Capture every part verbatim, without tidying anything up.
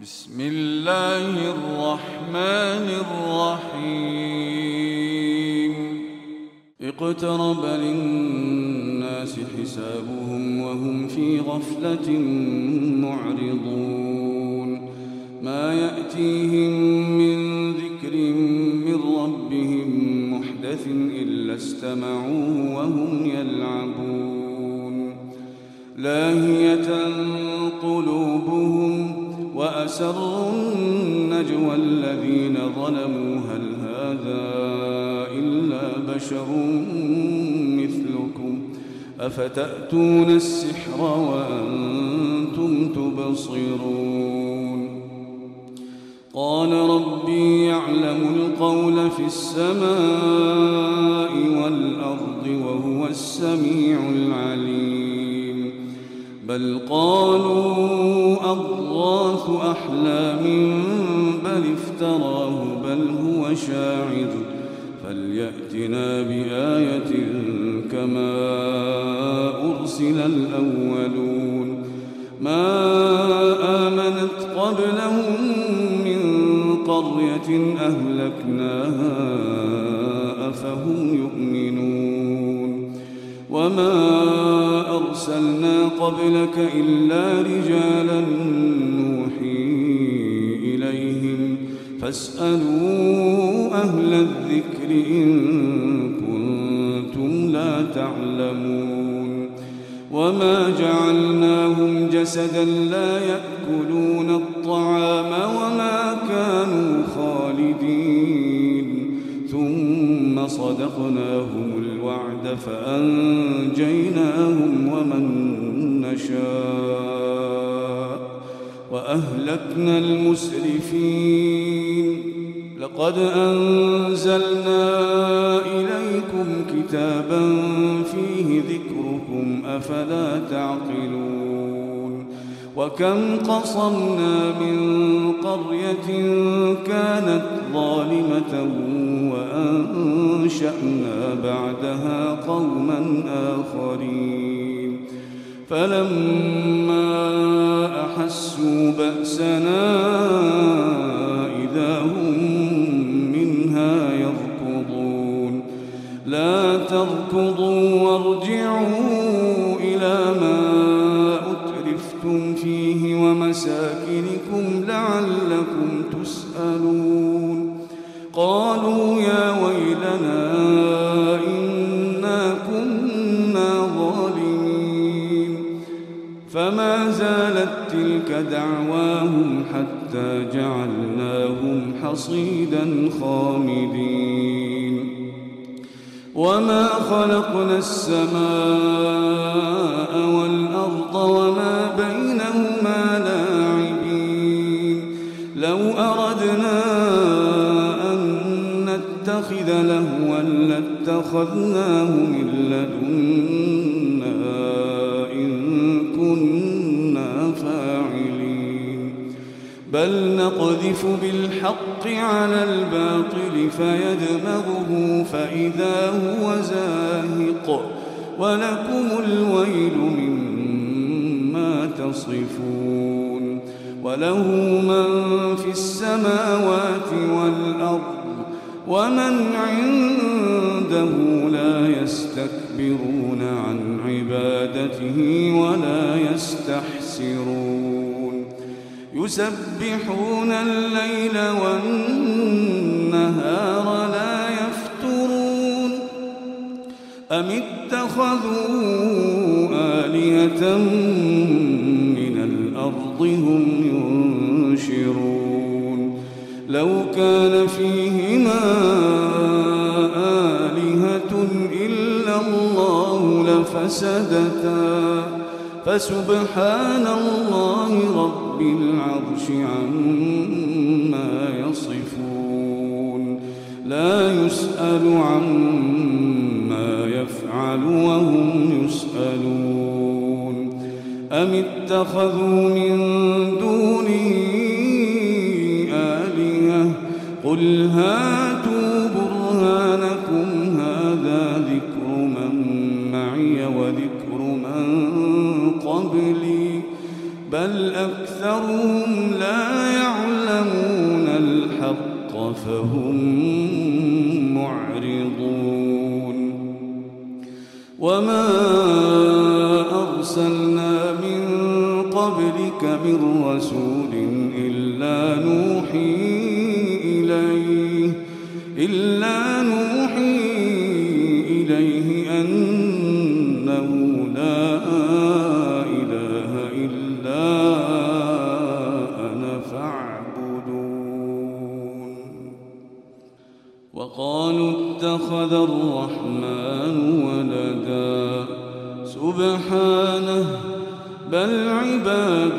بسم الله الرحمن الرحيم اقترب للناس حسابهم وهم في غفلة معرضون ما يأتيهم من ذكر من ربهم محدث إلا استمعوه وهم يلعبون لاهية قلوبهم وأسروا النجوى الذين ظلموا هل هذا إلا بشر مثلكم أفتأتون السحر وأنتم تبصرون قال ربي يعلم القول في السماء والأرض وهو السميع العليم بل قالوا أضغاث أحلام بل افتراه بل هو شاعر فليأتنا بآية كما أرسل الأولون ما آمنت قبلهم من قرية أهلكناها أفهم يؤمنون وما أرسلنا قبلك إلا رجالا نوحي إليهم فاسألوا أهل الذكر إن كنتم لا تعلمون وما جعلناهم جسدا لا يأكلون الطعام وما كانوا خالدين ثم صدقناهم الوعد فأنجيناهم ومن نشاء وأهلكنا المسرفين لقد أنزلنا إليكم كتابا فيه ذكركم أفلا تعقلون وكم قصمنا من قرية كانت ظالمة وأنشأنا بعدها قوما آخرين فلما أحسوا بأسنا إذا هم منها يركضون لا تركضوا وارجعوا إلى ما أترفتم فيه ومساكنكم لعلكم تسألون قالوا يا ويلنا إنا كنا ظالمين فما زالت تلك دعواهم حتى جعلناهم حصيدا خامدين وما خلقنا السماء والأرض وما بينهما لاعبين لو أردنا أن نتخذ لهوا لاتخذناه من لدنا إن كنا فاعلين بل نقذف بالحق على الباطل فيدمغه فإذا هو زاهق ولكم الويل مما تصفون وله من في السماوات والأرض ومن عنده لا يستكبرون عن عبادته ولا يستحسرون يسبحون الليل والنهار لا يفترون أم اتخذوا آلهة من الأرض هم ينشرون لو كان فيهما آلهة إلا الله لفسدتا فسبحان الله رب العرش عما يصفون لا يسأل عما يفعل وهم يسألون أم اتخذوا من دونه آلهة قل هاتوا برهانكم هذا ذكر من معي وذكر من قبلي بل أكثرهم لا يعلمون فهم معرضون وما أرسلنا من قبلك من رسول إلا نوحي إليه إلا نوحي إليه أنه لا إله إلا أنا فاعبدون وقالوا اتخذ الرحمن ولدا سبحانه بل عباد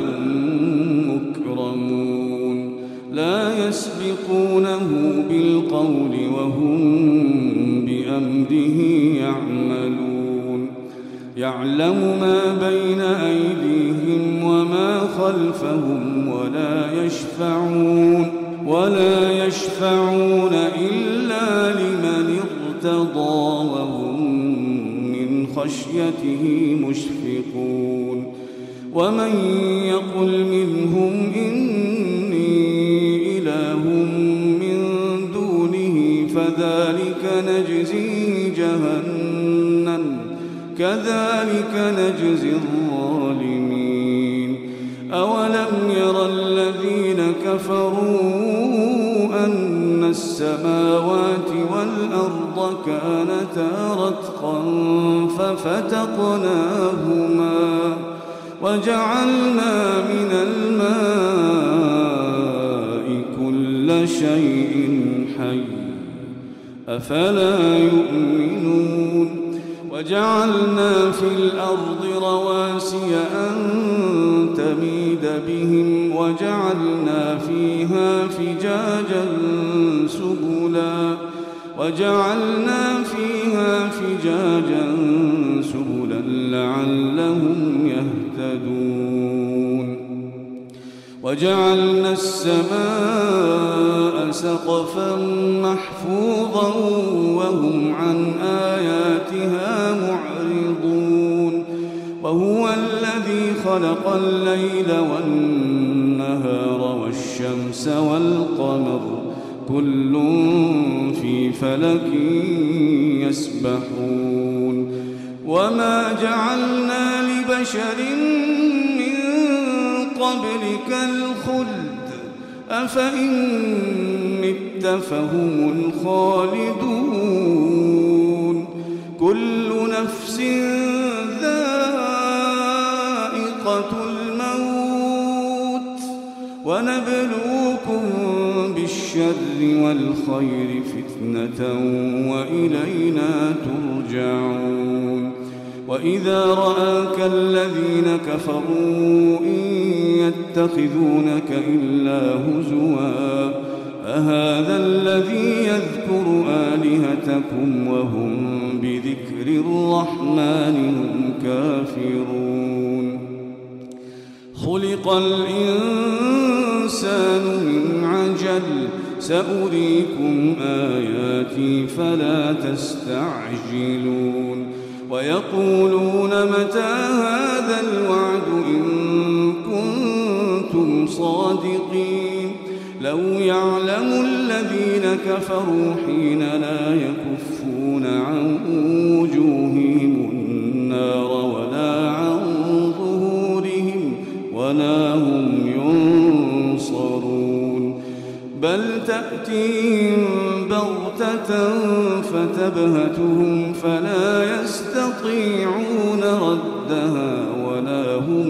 مكرمون لا يسبقونه بالقول وهم بأمره يعملون يعلم ما بين أيديهم وما خلفهم ولا يشفعون ولا يشفعون إلا لمن ارتضى وهم من خشيته مشفقون ومن يقل منهم إني إله من دونه فذلك نجزيه جهنم كذلك نجزي الظالمين أولم ير الذين كفروا أن السماوات والأرض كانتا رتقا ففتقناهما وجعلنا من الماء كل شيء حي أفلا يؤمنون وجعلنا في الأرض رواسي أن تميد بهم وجعلنا فيها فجاجا سبلا وجعلنا فيها فجاجا سبلا لعلهم يهتدون وجعلنا السماء سقفا محفوظا وهم عن آياتها معرضون وهو الذي خلق الليل والنهار والشمس والقمر كل في فلك يسبحون وما جعلنا لبشر من قبلك الخلد أفإن مت فهم الخالدون كل نفس ذائقة الموت ونبلوكم بالشر والخير فتنة وإلينا ترجعون وإذا رآك الذين كفروا إن يتخذونك إلا هزوا أهذا الذي يذكر آلهتكم وهم بذكر الرحمن هم كافرون خلق الإنسان من عجل سأريكم آياتي فلا تستعجلون ويقولون متى هذا الوعد إن كنتم صادقين لو يعلم الذين كفروا حين لا يكفون عن وجوههم النار ولا عن ظهورهم ولا هم ينصرون بل تأتيهم بغتة فتبهتهم فلا يستطيعون ردها ولا هم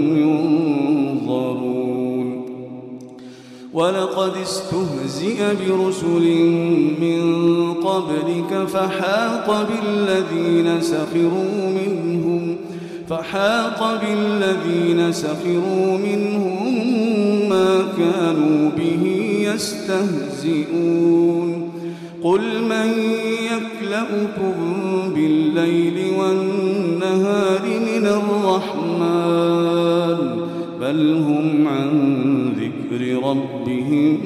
ينظرون ولقد استهزئ برسل من قبلك فحاق بالذين سخروا منهم فحاق بالذين سخروا منهم ما كانوا به يستهزئون قل من يكلؤكم بالليل والنهار من الرحمن بل هم عن ذكر ربهم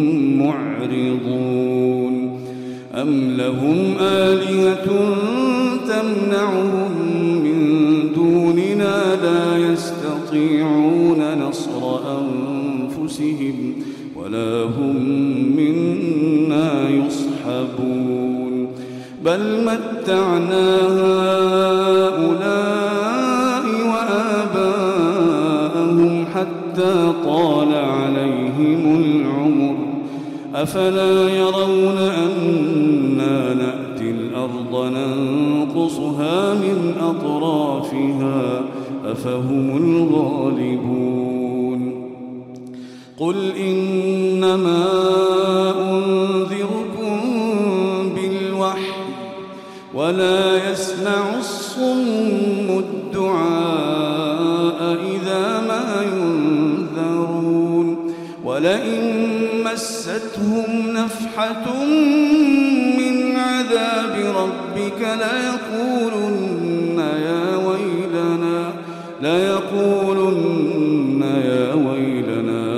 معرضون أم لهم آلهة تمنعهم من دوننا لا يستطيعون نصر أنفسهم ولا هم منا يصحبون بل متعنا هؤلاء وآباءهم حتى طال عليهم العمر أفلا يرون أنا نأتي الأرض ننقصها من أطرافها أفهم الغالبون قل إنما أنذركم بالوحي ولا يسمع الصم الدعاء إذا ما ينذرون ولئن مستهم نفحة من عذاب ربك ليقولن يا ويلنا ليقولن يا ويلنا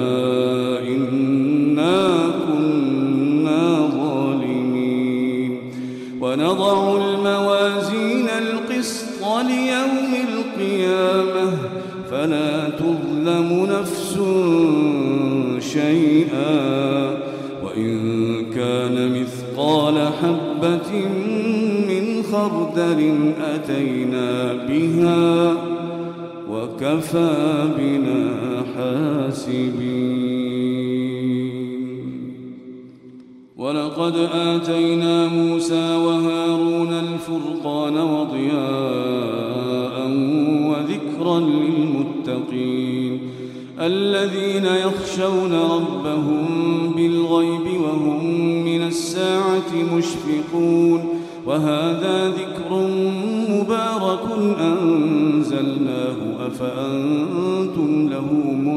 إنا كنا ظالمين ونضع الموازين القسط ليوم القيامة فلا تظلم نفس شيئا وإن كان مثقال حبة من خردل أتينا بها وكفى بنا حاسبين ولقد آتينا موسى وهارون الفرقان وضياء وذكرا للمتقين الذين يخشون ربهم بالغيب وهم من الساعة مشفقون وهذا ذكر مبارك أنزلناه أفأنتم له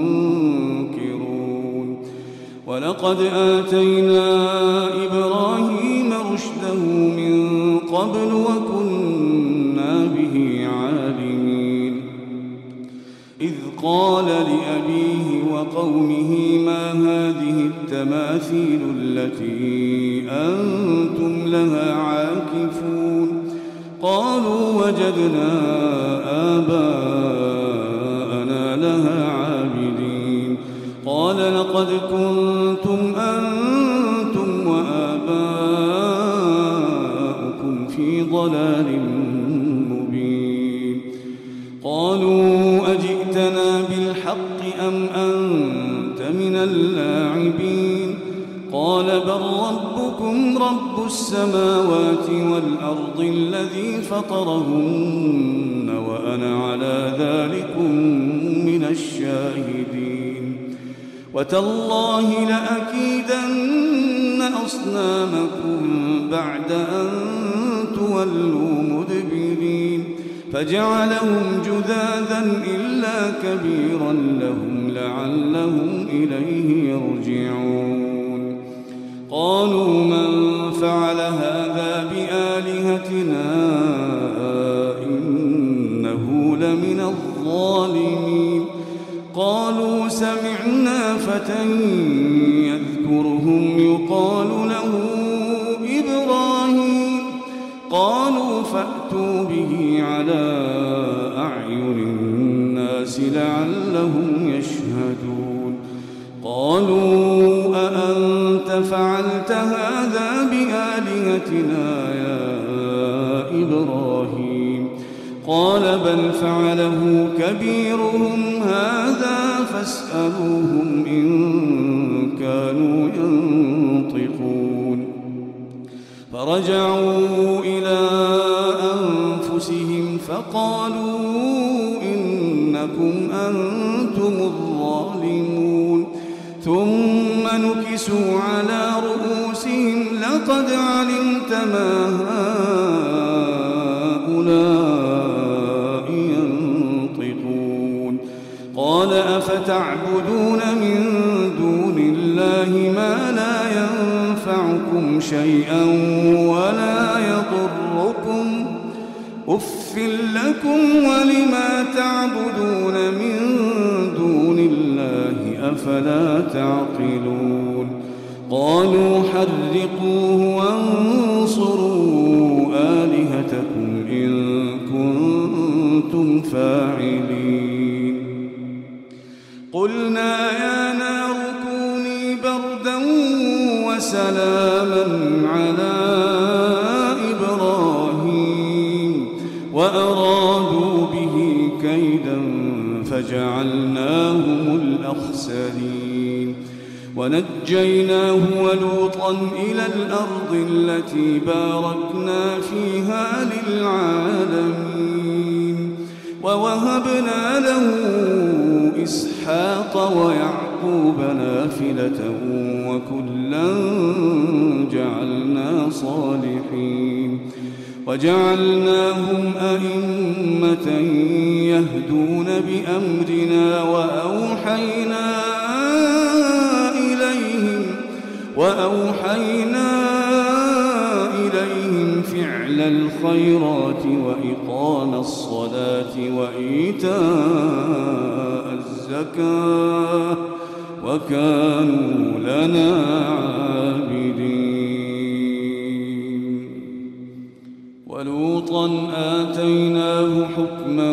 منكرون ولقد آتينا إبراهيم رشده من قبل وكنا به عالمين إذ قال لأبيه وقومه ما هذه التماثيل التي أنتم لها عاكفون قالوا وجدنا آباءنا لها عابدين قال لقد كنتم أنتم وآباؤكم في ضلال مبين قالوا أجئتنا بالحق أم أنت من اللاعبين قال بل ربكم رب السماوات والأرض الذي فطرهن وأنا على ذلكم من الشاهدين وتالله لأكيدن أصنامكم بعد أن تولوا مدبرين فجعلهم جذاذا إلا كبيرا لهم لعلهم إليه يرجعون قالوا من فعل هذا بآلهتنا إنه لمن الظالمين قالوا سمعنا فتى يذكرهم يقال له إبراهيم قالوا فأتوا به على أعين الناس لعلهم يشهدون قالوا أأنت فعلت هذا بآلهتنا يا إبراهيم قال بل فعله كبيرهم هذا فاسألوهم إن كانوا ينطقون فرجعوا إلى أنفسهم فقالوا إنكم أنتم الظالمون ثم نكسوا على رؤوسهم لقد علمت ما هؤلاء ينطقون قال أفتعبدون من دون الله ما لا ينفعكم شيئا ولا يضركم أف لكم ولما تعبدون من دون الله أفلا تعقلون قالوا حرقوه وانصروا آلهتكم إن كنتم فاعلين قلنا يا نار كوني بردا وسلاما على إبراهيم وأرادوا به كيدا فجعلناهم الأخسرين ونجيناه ولوطا إلى الأرض التي باركنا فيها للعالمين ووهبنا له إسحاق ويعقوب نافلة وكلا جعلنا صالحين وجعلناهم أئمة يهدون بأمرنا وأوحينا إليهم وأوحينا إليهم فعل الخيرات وإقام الصلاة وإيتاء الزكاة وكانوا لنا عابدين ولوطا آتيناه حكما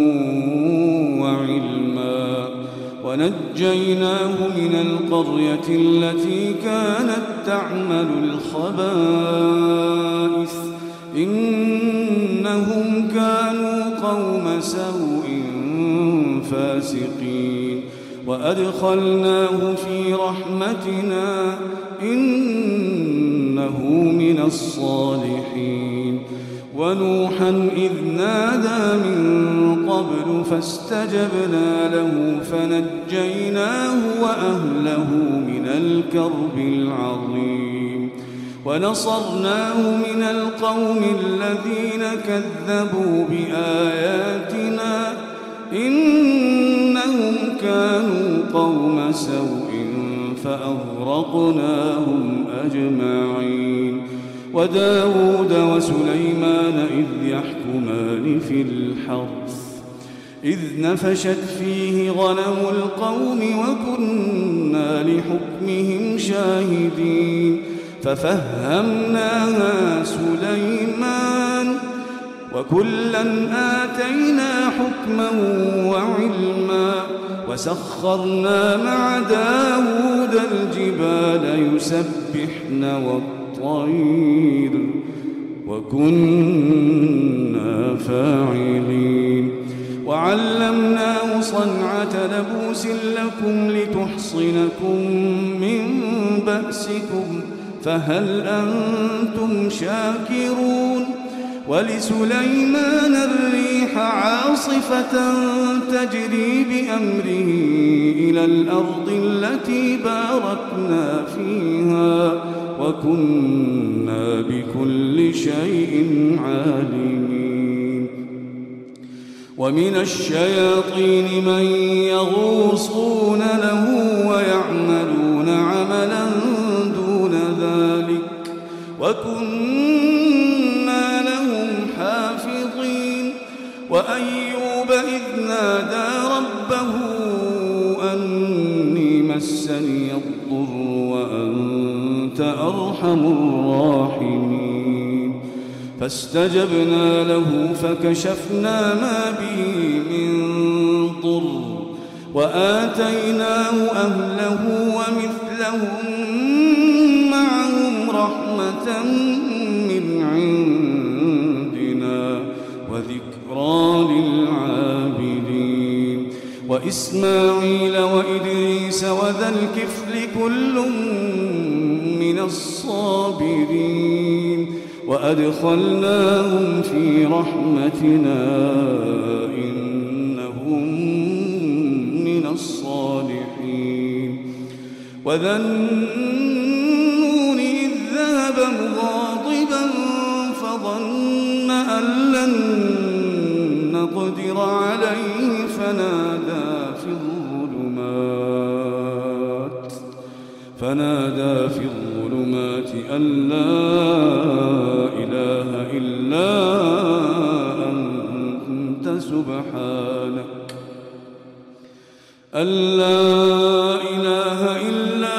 وعلما ونجيناه من القرية التي كانت تعمل الخبائث إنهم كانوا قوم سوء فاسقين وأدخلناه في رحمتنا إنه من الصالحين ونوحا إذ نادى من قبل فاستجبنا له فنجيناه وأهله من الكرب العظيم ونصرناه من القوم الذين كذبوا بآياتنا إنهم كانوا قوم سوء فأغرقناهم أجمعين وداود وسليمان إذ يحكمان في الحرث إذ نفشت فيه غنم القوم وكنا لحكمهم شاهدين ففهمناها سليمان وكلا آتينا حكما وعلما وسخرنا مع داود الجبال يسبحن والطير وكنا فاعلين وعلمناه صنعة لبوس لكم لتحصنكم من بأسكم فهل أنتم شاكرون ولسليمان الريح عاصفة تجري بأمره إلى الأرض التي باركنا فيها وكنا بكل شيء عالمين ومن الشياطين من يغوصون له ويعملون عملا دون ذلك وكنا لهم حافظين وأيوب إذ نادى ربه أني مسني الضر وأنت أرحم الراحمين فاستجبنا له فكشفنا ما به من ضر وآتيناه أهله ومثلهم معهم رحمة من عندنا وذكرى للعابدين وإسماعيل وإدريس وذا الكفل كل من الصابرين وأدخلناهم في رحمتنا إنهم من الصالحين وذا النون إذ ذهب مغاضبا فظن أن لن نقدر عليه فنادى في الظلمات فنادى في الظلمات أن لا إله إلا أنت سبحانك أن لا إله إلا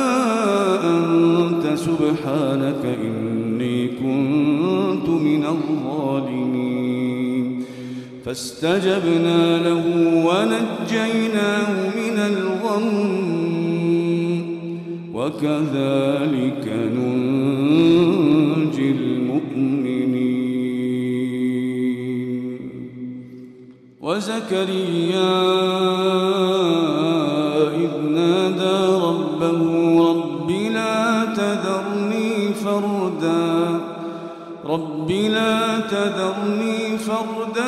أنت سبحانك إني كنت من الظالمين فاستجبنا له ونجيناه من الغم وكذلك ننجي المؤمنين. وزكريا إذ نادى ربه رب لا تذرني فردا رب لا تذرني فردا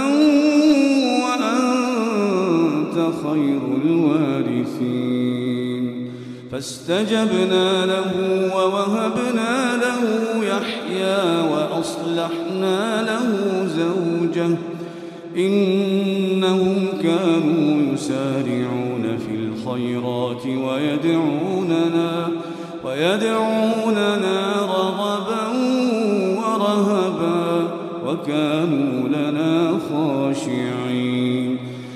وأنت خير الوارثين. فاستجبنا له ووهبنا له يحيى وأصلحنا له زوجه إنهم كانوا يسارعون في الخيرات ويدعوننا ويدعوننا رغبا ورهبا وكانوا لنا خاشعين.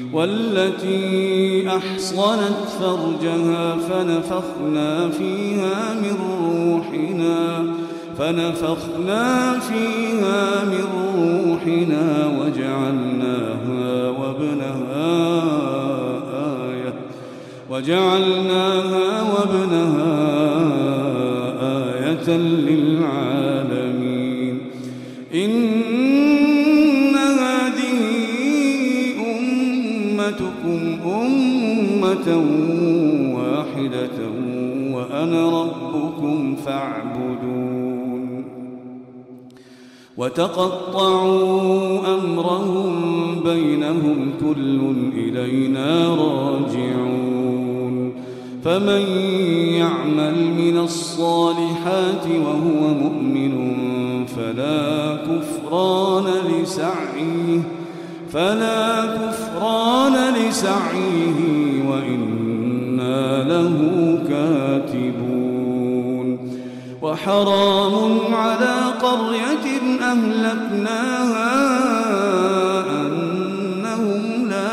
والتي أحصنت فرجها فنفخنا فيها من روحنا فنفخنا فيها من روحنا وجعلناها وابنها آية وجعلناها وابنها آية للعالمين. إن هذه أمتكم أمة واحدة وأنا ربكم فاعبدون. وتقطعوا أمرهم بينهم كل إلينا راجعون. فمن يعمل من الصالحات وهو مؤمن فلا كفران لسعيه فلا كفران لسعيه وإنا له كاتبون. وحرام على قرية أهلكناها أنهم لا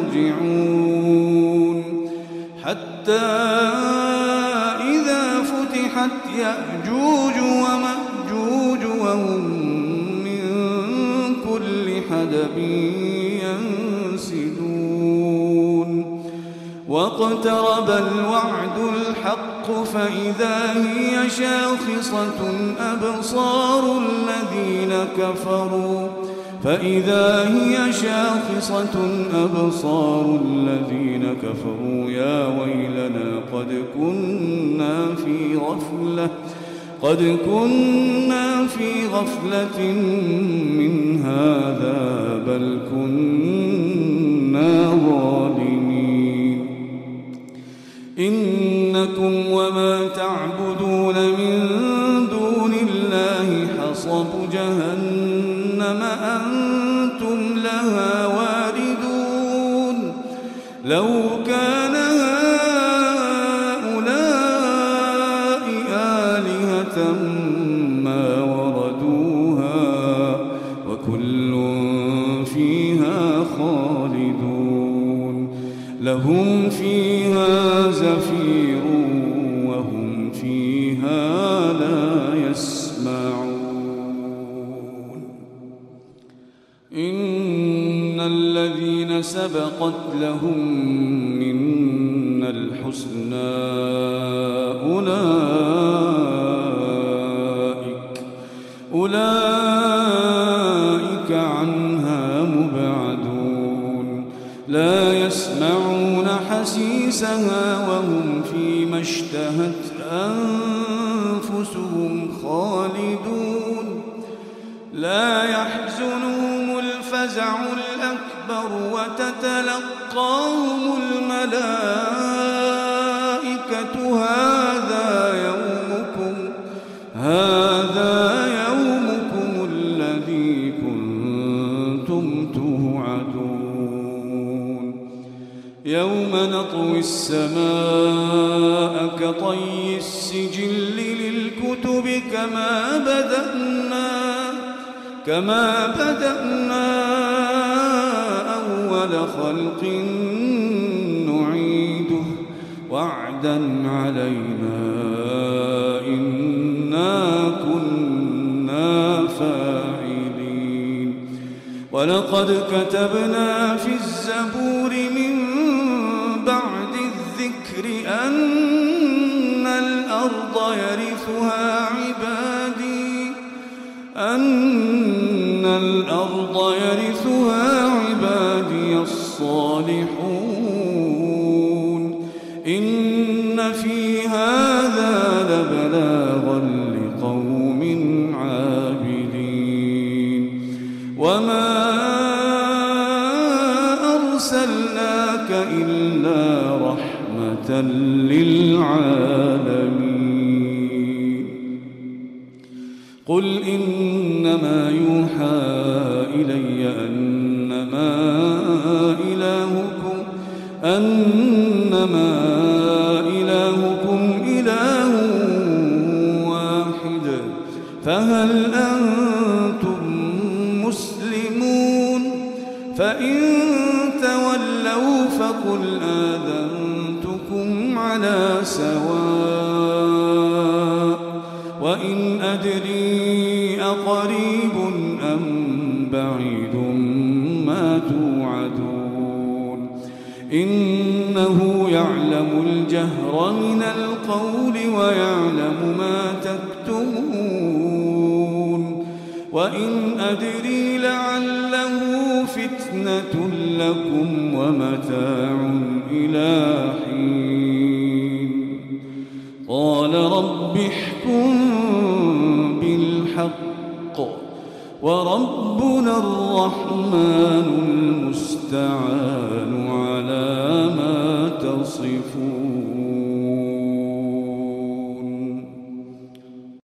يرجعون حتى إذا فتحت يأجوج ومأجوج وهم من كل حدب ينسلون. واقترب الوعد الحق فإذا هي شاخصة أبصار الذين كفروا فإذا هي شاخصة أبصار الذين كفروا يا ويلنا قد كنا في غفلة قد كنا في غفلة من هذا بل كنا ظالمين. إنكم وما تعبدون من دون الله حصب جهنم أنتم لها واردون. لو كان هؤلاء آلهة ما وردوها وكل فيها خالدون. لهم فيها زفير وهم فيها لا يسمعون. إن الذين سبقت لهم منا الحسنى أولئك أولئك عنها مبعدون. لا يسمعون حسيسها وهم فيما اشتهت أنفسهم خالدون. لا يحزنهم الفزع الأكبر وتتلقاهم الملائكة هذا يومكم هذا يومكم الذي كنتم توعدون. يوم نطوي السماء كطي السجل للكتب كما بدأنا كما بدأنا أول خلق نعيده وعدا علينا إنا كنا فاعلين. ولقد كتبنا في الزبور من بعد الذكر أن الأرض يرثها عبادي أن الأرض يرثها عبادي الصالحون إن في هذا لبلاغا لقوم عابدين وما أرسلناك إلا رحمة للعالمين قل إنما يوحى إلي أنما إلهكم أنما إلهكم إله واحد فهل أنتم مسلمون فإن تولوا فقل آذنتكم على سواء وإن أدري أقريب أم بعيد ما توعدون إنه يعلم الجهر من القول ويعلم ما تكتمون وإن أدري لعله فتنة لكم ومتاع إلى حين قال رب احكم بالحق وربنا الرحمن المستعان على ما تصفون.